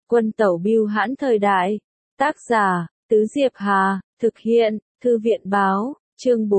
Quân tẩu bưu hãn thời đại. Tác giả, Tứ Diệp Hà, thực hiện, Thư viện báo, chương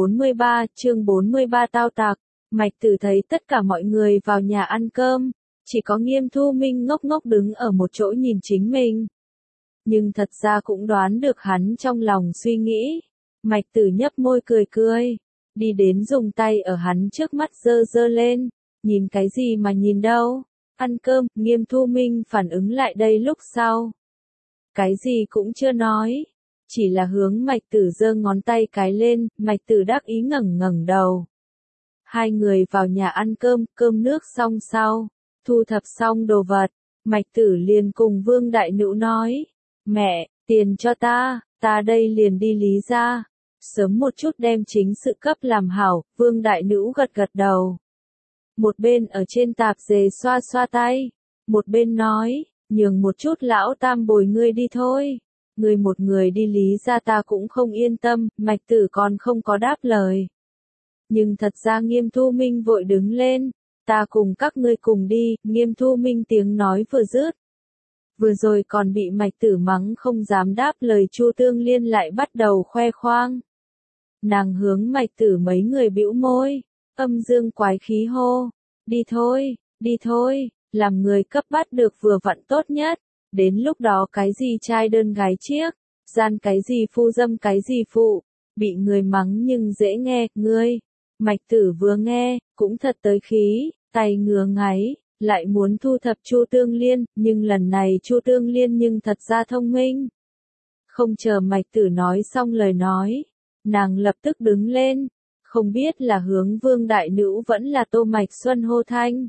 43 tao tặc. Mạch Tử thấy tất cả mọi người vào nhà ăn cơm, chỉ có Nghiêm Thu Minh ngốc ngốc đứng ở một chỗ nhìn chính mình. Nhưng thật ra cũng đoán được hắn trong lòng suy nghĩ. Mạch Tử nhấp môi cười cười, đi đến dùng tay ở hắn trước mắt giơ giơ lên, nhìn cái gì mà nhìn đâu, ăn cơm. Nghiêm Thu Minh phản ứng lại đây lúc sau. Cái gì cũng chưa nói, chỉ là hướng Mạch Tử giơ ngón tay cái lên. Mạch Tử đắc ý ngẩng ngẩng đầu. Hai người vào nhà ăn cơm, cơm nước xong sau, thu thập xong đồ vật, Mạch Tử liền cùng Vương Đại Nữu nói, mẹ, tiền cho ta đây liền đi Lý gia, sớm một chút đem chính sự cấp làm hảo. Vương Đại Nữu gật gật đầu. Một bên ở trên tạp dề xoa xoa tay, một bên nói, nhường một chút lão tam bồi ngươi đi thôi, ngươi một người đi Lý gia ta cũng không yên tâm. Mạch Tử còn không có đáp lời. Nhưng thật ra Nghiêm Thu Minh vội đứng lên, ta cùng các ngươi cùng đi. Nghiêm Thu Minh tiếng nói vừa dứt, vừa rồi còn bị Mạch Tử mắng không dám đáp lời Chu Tương Liên lại bắt đầu khoe khoang. Nàng hướng Mạch Tử mấy người bĩu môi, âm dương quái khí hô, đi thôi, làm người cấp bắt được vừa vặn tốt nhất, đến lúc đó cái gì trai đơn gái chiếc, gian cái gì phu dâm cái gì phụ, bị người mắng nhưng dễ nghe. Ngươi, Mạch Tử vừa nghe, cũng thật tới khí, tay ngứa ngáy, lại muốn thu thập Chu Tương Liên, nhưng lần này Chu Tương Liên nhưng thật ra thông minh. Không chờ Mạch Tử nói xong lời nói, nàng lập tức đứng lên, không biết là hướng Vương Đại Nữu vẫn là Tô Mạch Xuân hô thanh.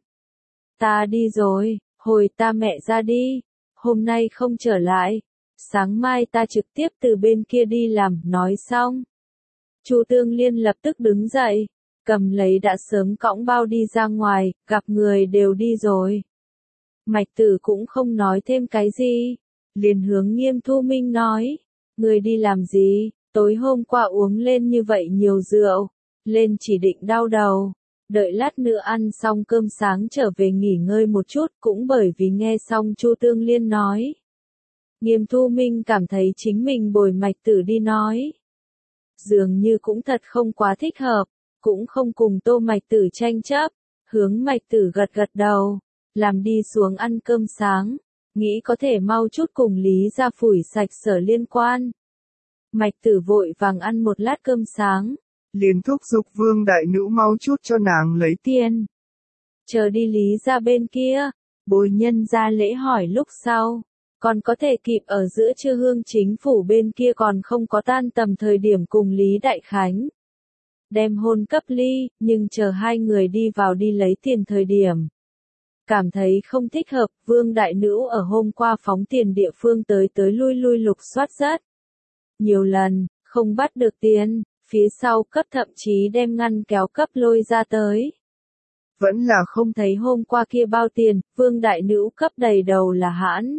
Ta đi rồi, hồi ta mẹ ra đi, hôm nay không trở lại, sáng mai ta trực tiếp từ bên kia đi làm. Nói xong, Chu Tương Liên lập tức đứng dậy, cầm lấy đã sớm cõng bao đi ra ngoài, gặp người đều đi rồi. Mạch Tử cũng không nói thêm cái gì, liền hướng Nghiêm Thu Minh nói, người đi làm gì, tối hôm qua uống lên như vậy nhiều rượu, lên chỉ định đau đầu, đợi lát nữa ăn xong cơm sáng trở về nghỉ ngơi một chút. Cũng bởi vì nghe xong Chu Tương Liên nói, Nghiêm Thu Minh cảm thấy chính mình bồi Mạch Tử đi nói, dường như cũng thật không quá thích hợp, cũng không cùng Tô Mạch Tử tranh chấp, hướng Mạch Tử gật gật đầu, làm đi xuống ăn cơm sáng, nghĩ có thể mau chút cùng Lý gia phủi sạch sở liên quan. Mạch Tử vội vàng ăn một lát cơm sáng, liền thúc giục Vương Đại Nữu mau chút cho nàng lấy tiền. Chờ đi Lý gia bên kia, bồi nhân ra lễ hỏi lúc sau, còn có thể kịp ở giữa trưa Hương chính phủ bên kia còn không có tan tầm thời điểm cùng Lý Đại Khánh đem hôn cấp ly. Nhưng chờ hai người đi vào đi lấy tiền thời điểm, cảm thấy không thích hợp. Vương Đại Nữu ở hôm qua phóng tiền địa phương tới lui lục soát rất nhiều lần, không bắt được tiền, phía sau cấp thậm chí đem ngăn kéo cấp lôi ra tới. Vẫn là không thấy hôm qua kia bao tiền. Vương Đại Nữu cấp đầy đầu là hãn.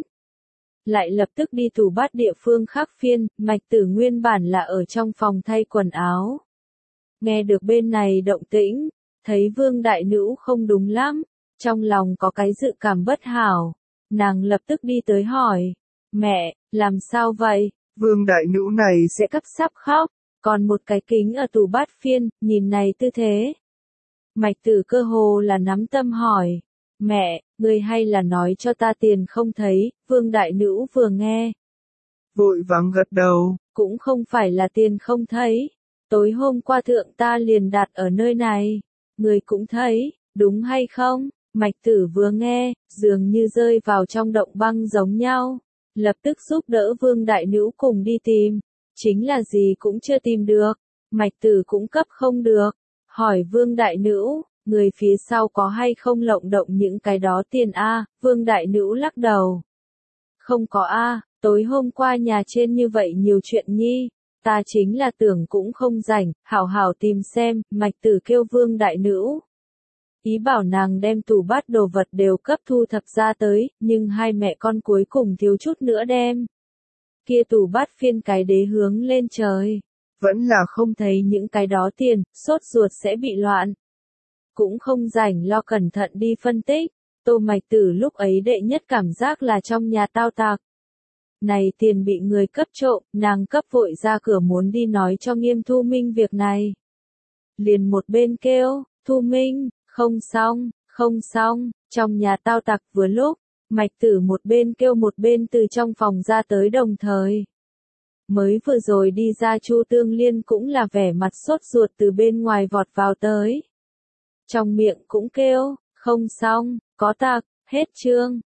Lại lập tức đi tủ bát địa phương khác phiên. Mạch Tử nguyên bản là ở trong phòng thay quần áo. Nghe được bên này động tĩnh, thấy Vương Đại Nữu không đúng lắm, trong lòng có cái dự cảm bất hảo. Nàng lập tức đi tới hỏi, mẹ, làm sao vậy? Vương Đại Nữu này sẽ sắp khóc, còn một cái kính ở tủ bát phiên, nhìn này tư thế. Mạch Tử cơ hồ là nắm tâm hỏi, mẹ, ngươi hay là nói cho ta tiền không thấy? Vương Đại Nữu vừa nghe, vội vàng gật đầu, cũng không phải là tiền không thấy, tối hôm qua thượng ta liền đặt ở nơi này, người cũng thấy, đúng hay không? Mạch Tử vừa nghe, dường như rơi vào trong động băng giống nhau, lập tức giúp đỡ Vương Đại Nữu cùng đi tìm, chính là gì cũng chưa tìm được. Mạch Tử cũng cấp không được, hỏi Vương Đại Nữu, người phía sau có hay không lộng động những cái đó tiền a? Vương Đại Nữu lắc đầu, không có a, tối hôm qua nhà trên như vậy nhiều chuyện nhi, ta chính là tưởng cũng không rảnh, hảo hảo tìm xem. Mạch Tử kêu Vương Đại Nữu, ý bảo nàng đem tủ bát đồ vật đều cấp thu thập ra tới, nhưng hai mẹ con cuối cùng thiếu chút nữa đem kia tủ bát phiên cái đế hướng lên trời, vẫn là không thấy những cái đó tiền, sốt ruột sẽ bị loạn, cũng không rảnh lo cẩn thận đi phân tích, Tô Mạch Tử lúc ấy đệ nhất cảm giác là trong nhà tao tặc. Này tiền bị người cấp trộm, nàng cấp vội ra cửa muốn đi nói cho Nghiêm Thu Minh việc này. Liền một bên kêu, Thu Minh, không xong, trong nhà tao tặc vừa lúc, Mạch Tử một bên kêu một bên từ trong phòng ra tới đồng thời. Mới vừa rồi đi ra Chu Tương Liên cũng là vẻ mặt sốt ruột từ bên ngoài vọt vào tới. Trong miệng cũng kêu, không xong, có tặc, hết chương.